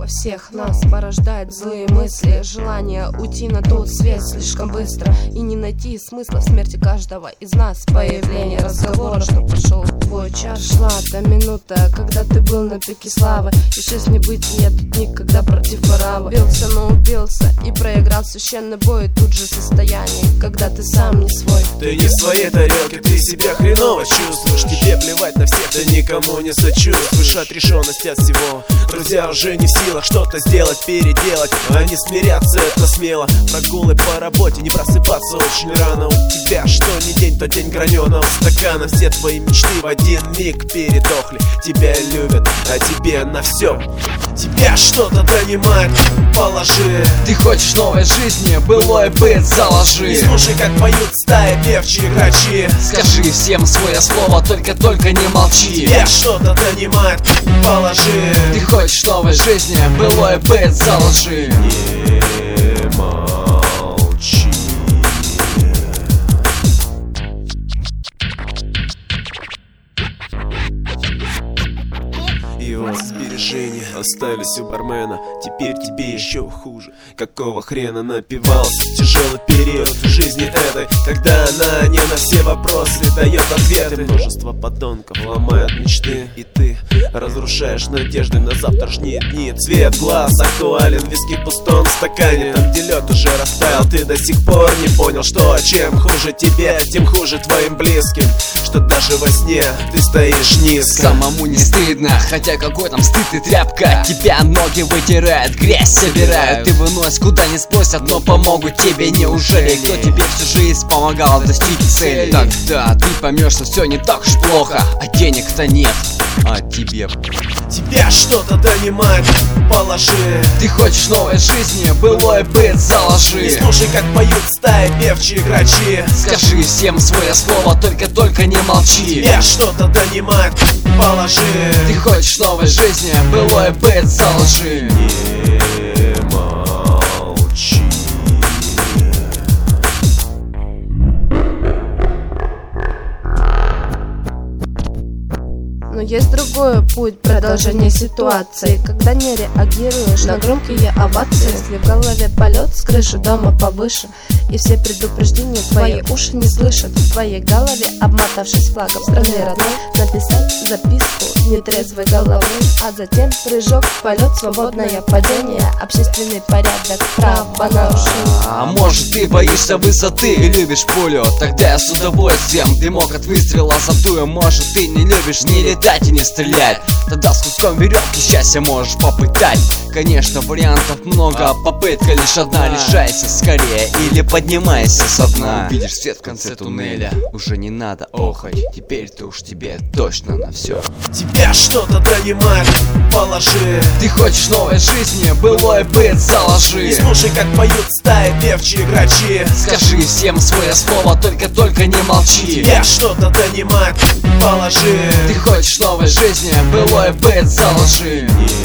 всех нас порождает злые мысли, желание уйти на тот свет слишком быстро и не найти смысла в смерти каждого из нас. Появление разговора, что пошел твой час. Шла та минута, когда ты был на пике славы, и шесть небытия тут никогда против воравы. Бился, но убился и проиграл священный бой. Тут же состояние, когда ты сам не свой. Ты не в своей тарелке, ты себя хреново чувствуешь. Тебе плевать на всех, ты никому не сочувствуешь. Отрешенность от всего, друзья уже не в силах что-то сделать, переделать. Они смирятся, это смело. Прогулы по работе, не просыпаться очень рано. У тебя что ни день, то день граненого стакана. Все твои мечты в один миг передохли. Тебя любят, а тебе на все. Тебя что-то донимает, положи. Ты хочешь новой жизни, былой быт заложи. И слушай, как поют стаи певчие грачи. Скажи всем свое слово, только не молчи. Тебя что-то донимает, положи. Ты хочешь новой жизни, былой быт заложи. Не молчи. Его сбережения остались у бармена. Теперь тебе еще хуже. Какого хрена напивался в тяжелый период жизни этой, когда она не на все вопросы дает ответы. Множество подонков ломают мечты, и ты разрушаешь надежды на завтрашние дни. Цвет глаз актуален, виски пустом в стакане. Там, где лед уже растаял, ты до сих пор не понял, что чем хуже тебе, тем хуже твоим близким. Что даже во сне ты стоишь низко. Самому не стыдно, хотя какой там стыд и тряпка. Тебя ноги вытирают, грязь собирают. Ты вынось куда не спросят, но помогут тебе. Неужели кто тебе всю жизнь помогал достичь цели? Тогда ты поймешь, что все не так уж плохо, а денег-то нет, а тебе. Тебя что-то донимает, положи. Ты хочешь новой жизни, былой быт заложи. И слушай, как поют стаи певчие грачи. Скажи всем свое слово, только не молчи. Тебя что-то донимает, положи. Ты хочешь новой жизни, былой быт заложи. Не молчи. Но есть другой путь продолжения ситуации, когда не реагируешь на громкие овации. Если в голове полет с крыши дома повыше, и все предупреждения твои уши не слышат. В твоей голове, обмотавшись флагом страны родной, написать записку нетрезвой головы, а затем прыжок в полет, свободное падение, общественный порядок, право нарушение. А может ты боишься высоты и любишь пулю? Тогда я с удовольствием дымок от выстрела задую. Может ты не любишь ни летать и не стрелять? Тогда с куском веревки счастье можешь попытать. Конечно, вариантов много, попытка лишь одна. Решайся скорее или поднимайся со дна. Увидишь свет в конце туннеля, уже не надо охоть. Теперь-то уж тебе точно на все. Тебя что-то донимает, положи. Ты хочешь новой жизни, былой быт заложи. И слушай, как поют стаи певчие грачи. Скажи всем свое слово, только не молчи. Тебя что-то донимает, положи. Ты хочешь новой жизни, былой быт заложи.